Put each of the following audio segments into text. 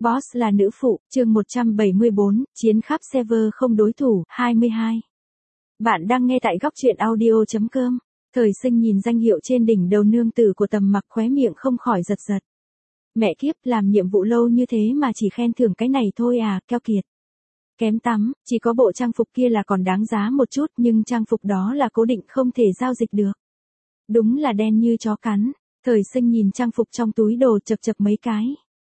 Boss là nữ phụ, chương 174, chiến khắp server không đối thủ, 22. Bạn đang nghe tại góc truyện audio.com. Thời sinh nhìn danh hiệu trên đỉnh đầu nương tử của Tầm Mặc, khóe miệng không khỏi giật giật. Mẹ kiếp, làm nhiệm vụ lâu như thế mà chỉ khen thưởng cái này thôi à, keo kiệt. Kém tắm, chỉ có bộ trang phục kia là còn đáng giá một chút, nhưng trang phục đó là cố định không thể giao dịch được. Đúng là đen như chó cắn. Thời sinh nhìn trang phục trong túi đồ chập chập mấy cái.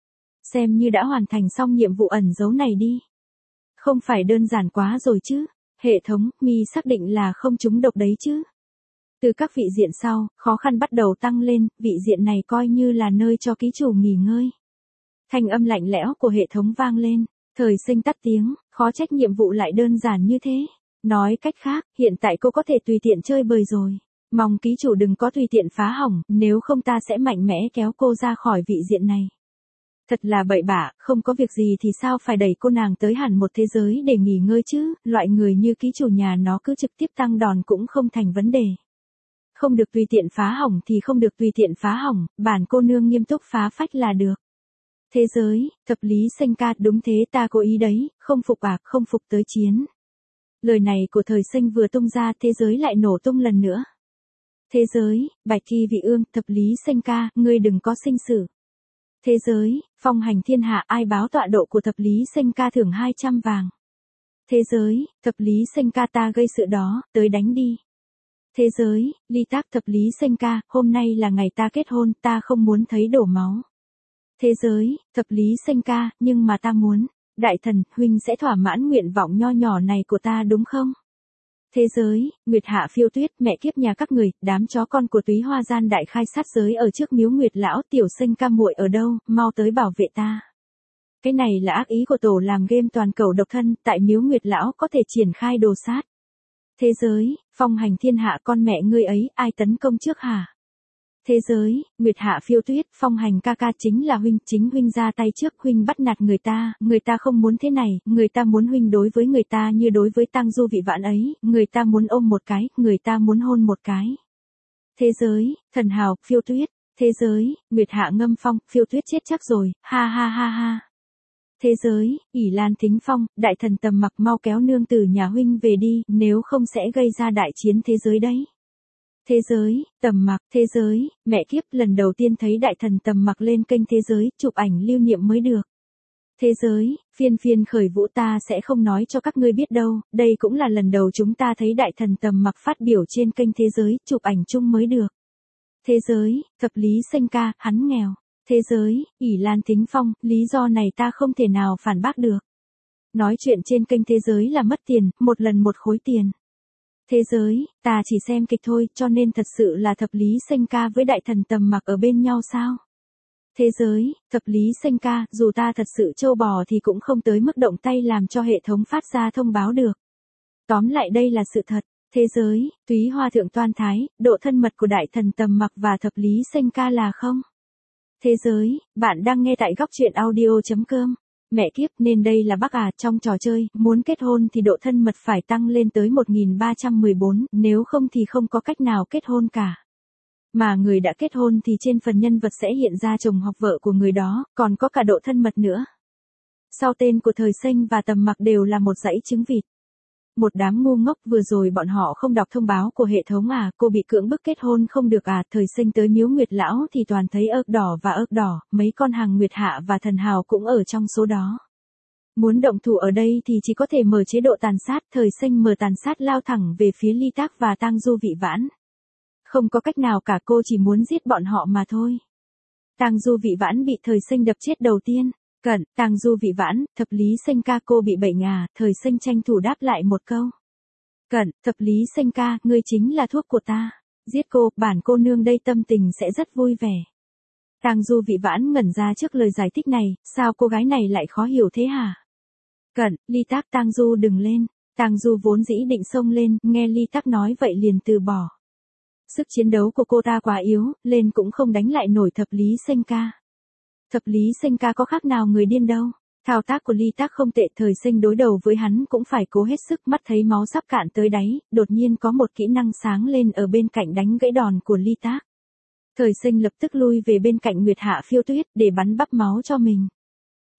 Xem như đã hoàn thành xong nhiệm vụ ẩn giấu này đi. Không phải đơn giản quá rồi chứ. Hệ thống, mi xác định là không trúng độc đấy chứ. Từ các vị diện sau, khó khăn bắt đầu tăng lên, vị diện này coi như là nơi cho ký chủ nghỉ ngơi. Thanh âm lạnh lẽo của hệ thống vang lên, thời sinh tắt tiếng, khó trách nhiệm vụ lại đơn giản như thế. Nói cách khác, hiện tại cô có thể tùy tiện chơi bời rồi. Mong ký chủ đừng có tùy tiện phá hỏng, nếu không ta sẽ mạnh mẽ kéo cô ra khỏi vị diện này. Thật là bậy bạ, không có việc gì thì sao phải đẩy cô nàng tới hẳn một thế giới để nghỉ ngơi chứ, loại người như ký chủ nhà nó cứ trực tiếp tăng đòn cũng không thành vấn đề. Không được tùy tiện phá hỏng thì không được tùy tiện phá hỏng, bản cô nương nghiêm túc phá phách là được. Thế giới, thập lý sinh ca, đúng thế ta cố ý đấy, không phục à, không phục tới chiến. Lời này của thời sinh vừa tung ra, thế giới lại nổ tung lần nữa. Thế giới, bạch kỳ vị ương, thập lý sinh ca, ngươi đừng có sinh sự. Thế giới, phong hành thiên hạ, ai báo tọa độ của thập lý sinh ca thưởng 200 vàng. Thế giới, thập lý sinh ca ta gây sự đó, tới đánh đi. Thế giới, ly tác thập lý sinh ca, hôm nay là ngày ta kết hôn, ta không muốn thấy đổ máu. Thế giới, thập lý sinh ca, nhưng mà ta muốn, đại thần, huynh sẽ thỏa mãn nguyện vọng nho nhỏ này của ta đúng không? Thế giới, Nguyệt Hạ Phiêu Tuyết, mẹ kiếp nhà các người, đám chó con của Túy Hoa gian đại khai sát giới ở trước miếu Nguyệt lão, tiểu sinh ca muội ở đâu, mau tới bảo vệ ta. Cái này là ác ý của tổ làm game toàn cầu độc thân, tại miếu Nguyệt lão có thể triển khai đồ sát. Thế giới, phong hành thiên hạ, con mẹ ngươi ấy, ai tấn công trước hả? Thế giới, Nguyệt Hạ Phiêu Tuyết, phong hành ca ca, chính là huynh, chính huynh ra tay trước, huynh bắt nạt người ta không muốn thế này, người ta muốn huynh đối với người ta như đối với Tang Du vị vãn ấy, người ta muốn ôm một cái, người ta muốn hôn một cái. Thế giới, thần hào, Phiêu Tuyết, thế giới, Nguyệt Hạ ngâm phong, Phiêu Tuyết chết chắc rồi, ha ha ha ha. Thế giới, ỷ Lan Thính Phong, đại thần Tầm Mặc, mau kéo nương tử nhà huynh về đi, nếu không sẽ gây ra đại chiến thế giới đấy. Thế giới, Tầm Mặc, thế giới, mẹ kiếp, lần đầu tiên thấy đại thần Tầm Mặc lên kênh thế giới, chụp ảnh lưu niệm mới được. Thế giới, phiên phiên khởi vũ, ta sẽ không nói cho các ngươi biết đâu, đây cũng là lần đầu chúng ta thấy đại thần Tầm Mặc phát biểu trên kênh thế giới, chụp ảnh chung mới được. Thế giới, thập lý sinh ca, hắn nghèo. Thế giới, ỷ Lan Thính Phong, lý do này ta không thể nào phản bác được. Nói chuyện trên kênh thế giới là mất tiền, một lần một khối tiền. Thế giới, ta chỉ xem kịch thôi, cho nên thật sự là thập lý sinh ca với đại thần Tầm Mặc ở bên nhau sao? Thế giới, thập lý sinh ca, dù ta thật sự trâu bò thì cũng không tới mức động tay làm cho hệ thống phát ra thông báo được. Tóm lại đây là sự thật. Thế giới, Túy Hoa thượng toan thái, độ thân mật của đại thần Tầm Mặc và thập lý sinh ca là không? Thế giới, bạn đang nghe tại góc truyện audio.com. Mẹ kiếp, nên đây là bác à, trong trò chơi, muốn kết hôn thì độ thân mật phải tăng lên tới 1314, nếu không thì không có cách nào kết hôn cả. Mà người đã kết hôn thì trên phần nhân vật sẽ hiện ra chồng hoặc vợ của người đó, còn có cả độ thân mật nữa. Sau tên của thời sinh và Tầm Mặc đều là một dãy trứng vịt. Một đám ngu ngốc, vừa rồi bọn họ không đọc thông báo của hệ thống à, cô bị cưỡng bức kết hôn không được à, thời sinh tới miếu Nguyệt lão thì toàn thấy ớt đỏ và ớt đỏ, mấy con hàng Nguyệt Hạ và thần hào cũng ở trong số đó. Muốn động thủ ở đây thì chỉ có thể mở chế độ tàn sát, thời sinh mở tàn sát lao thẳng về phía Ly Tác và Tang Du vị vãn. Không có cách nào cả, cô chỉ muốn giết bọn họ mà thôi. Tang Du vị vãn bị thời sinh đập chết đầu tiên. Cẩn, Tang Du vị vãn, thập lý sinh ca, cô bị bệnh à, thời sinh tranh thủ đáp lại một câu. Cẩn, thập lý sinh ca, ngươi chính là thuốc của ta. Giết cô, bản cô nương đây tâm tình sẽ rất vui vẻ. Tang Du vị vãn ngẩn ra trước lời giải thích này, sao cô gái này lại khó hiểu thế hả? Cẩn, Ly Tác, Tang Du đừng lên. Tang Du vốn dĩ định xông lên, nghe Ly Tác nói vậy liền từ bỏ. Sức chiến đấu của cô ta quá yếu, lên cũng không đánh lại nổi thập lý sinh ca. Thập lý sinh ca có khác nào người điên đâu. Thao tác của Ly Tác không tệ, thời sinh đối đầu với hắn cũng phải cố hết sức, mắt thấy máu sắp cạn tới đáy, đột nhiên có một kỹ năng sáng lên ở bên cạnh đánh gãy đòn của Ly Tác. Thời sinh lập tức lui về bên cạnh Nguyệt Hạ Phiêu Tuyết để bắn bắp máu cho mình.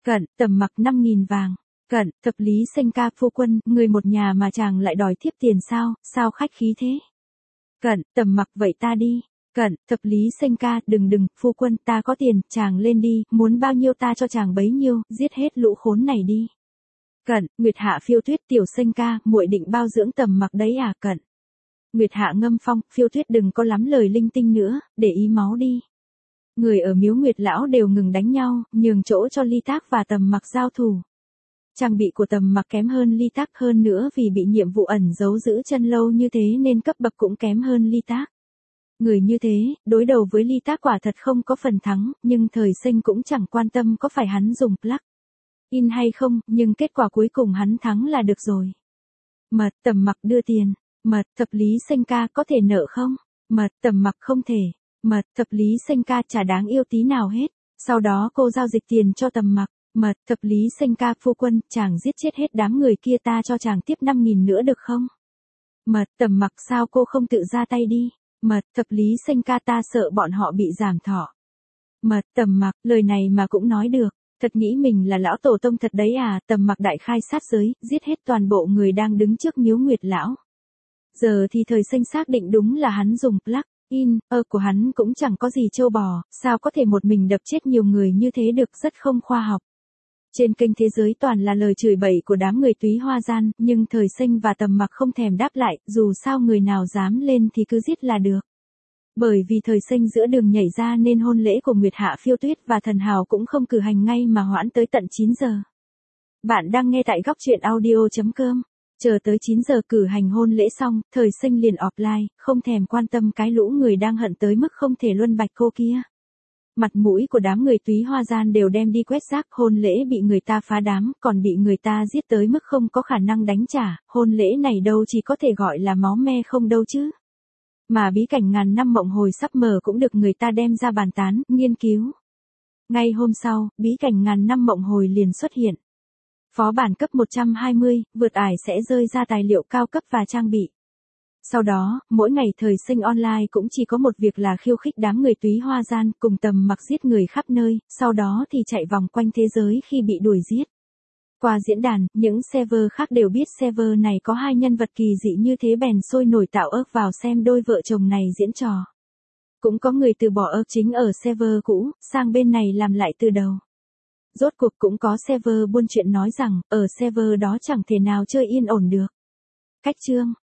Cận, Tầm Mặc 5.000 vàng. Cận, Thập Lý Xanh ca phu quân, người một nhà mà chàng lại đòi thiếp tiền sao, sao khách khí thế? Cận, Tầm Mặc vậy ta đi. Cận, Thập Lý Xanh ca, đừng, phu quân, ta có tiền, chàng lên đi, muốn bao nhiêu ta cho chàng bấy nhiêu, giết hết lũ khốn này đi. Cận, Nguyệt Hạ Phiêu Tuyết, tiểu Xanh ca, muội định bao dưỡng Tầm Mặc đấy à? Cận, Nguyệt Hạ ngâm phong, Phiêu Tuyết đừng có lắm lời linh tinh nữa, để ý máu đi. Người ở miếu Nguyệt lão đều ngừng đánh nhau, nhường chỗ cho Ly Tác và Tầm Mặc giao thủ. Trang bị của Tầm Mặc kém hơn Ly Tác, hơn nữa vì bị nhiệm vụ ẩn giấu giữ chân lâu như thế nên cấp bậc cũng kém hơn Ly Tác. Người như thế, đối đầu với Ly Tác quả thật không có phần thắng, nhưng Thời Sinh cũng chẳng quan tâm có phải hắn dùng plug-in hay không, nhưng kết quả cuối cùng hắn thắng là được rồi. Mật, Tầm Mặc đưa tiền. Mật, Thập Lý Xanh ca có thể nợ không? Mật, Tầm Mặc không thể. Mật, Thập Lý Xanh ca chả đáng yêu tí nào hết. Sau đó cô giao dịch tiền cho Tầm Mặc. Mật, Thập Lý Xanh ca phu quân, chàng giết chết hết đám người kia, ta cho chàng tiếp 5.000 nữa được không? Mật, Tầm Mặc sao cô không tự ra tay đi? Mật, Thập Lý Xanh ca, ta sợ bọn họ bị giảm thọ. Mật, Tầm Mặc, lời này mà cũng nói được. Thật nghĩ mình là lão tổ tông thật đấy à? Tầm Mặc đại khai sát giới, giết hết toàn bộ người đang đứng trước miếu Nguyệt lão. Giờ thì Thời Sinh xác định đúng là hắn dùng plug-in, của hắn cũng chẳng có gì trâu bò, sao có thể một mình đập chết nhiều người như thế được, rất không khoa học. Trên kênh Thế Giới toàn là lời chửi bậy của đám người túy hoa gian, nhưng Thời Sinh và Tầm Mặc không thèm đáp lại, dù sao người nào dám lên thì cứ giết là được. Bởi vì Thời Sinh giữa đường nhảy ra nên hôn lễ của Nguyệt Hạ Phiêu Tuyết và Thần Hào cũng không cử hành ngay mà hoãn tới tận 9 giờ. Bạn đang nghe tại góc truyện audio.com. Chờ tới 9 giờ cử hành hôn lễ xong, Thời Sinh liền offline, không thèm quan tâm cái lũ người đang hận tới mức không thể luân bạch cô kia. Mặt mũi của đám người túy hoa gian đều đem đi quét rác, hôn lễ bị người ta phá đám, còn bị người ta giết tới mức không có khả năng đánh trả, hôn lễ này đâu chỉ có thể gọi là máu me không đâu chứ. Mà bí cảnh ngàn năm mộng hồi sắp mở cũng được người ta đem ra bàn tán, nghiên cứu. Ngay hôm sau, bí cảnh ngàn năm mộng hồi liền xuất hiện. Phó bản cấp 120, vượt ải sẽ rơi ra tài liệu cao cấp và trang bị. Sau đó, mỗi ngày Thời Sinh online cũng chỉ có một việc là khiêu khích đám người túy hoa gian, cùng Tầm Mặc giết người khắp nơi, sau đó thì chạy vòng quanh thế giới khi bị đuổi giết. Qua diễn đàn, những server khác đều biết server này có hai nhân vật kỳ dị như thế bèn sôi nổi tạo ớt vào xem đôi vợ chồng này diễn trò. Cũng có người từ bỏ ớt chính ở server cũ, sang bên này làm lại từ đầu. Rốt cuộc cũng có server buôn chuyện nói rằng, ở server đó chẳng thể nào chơi yên ổn được. Cách chương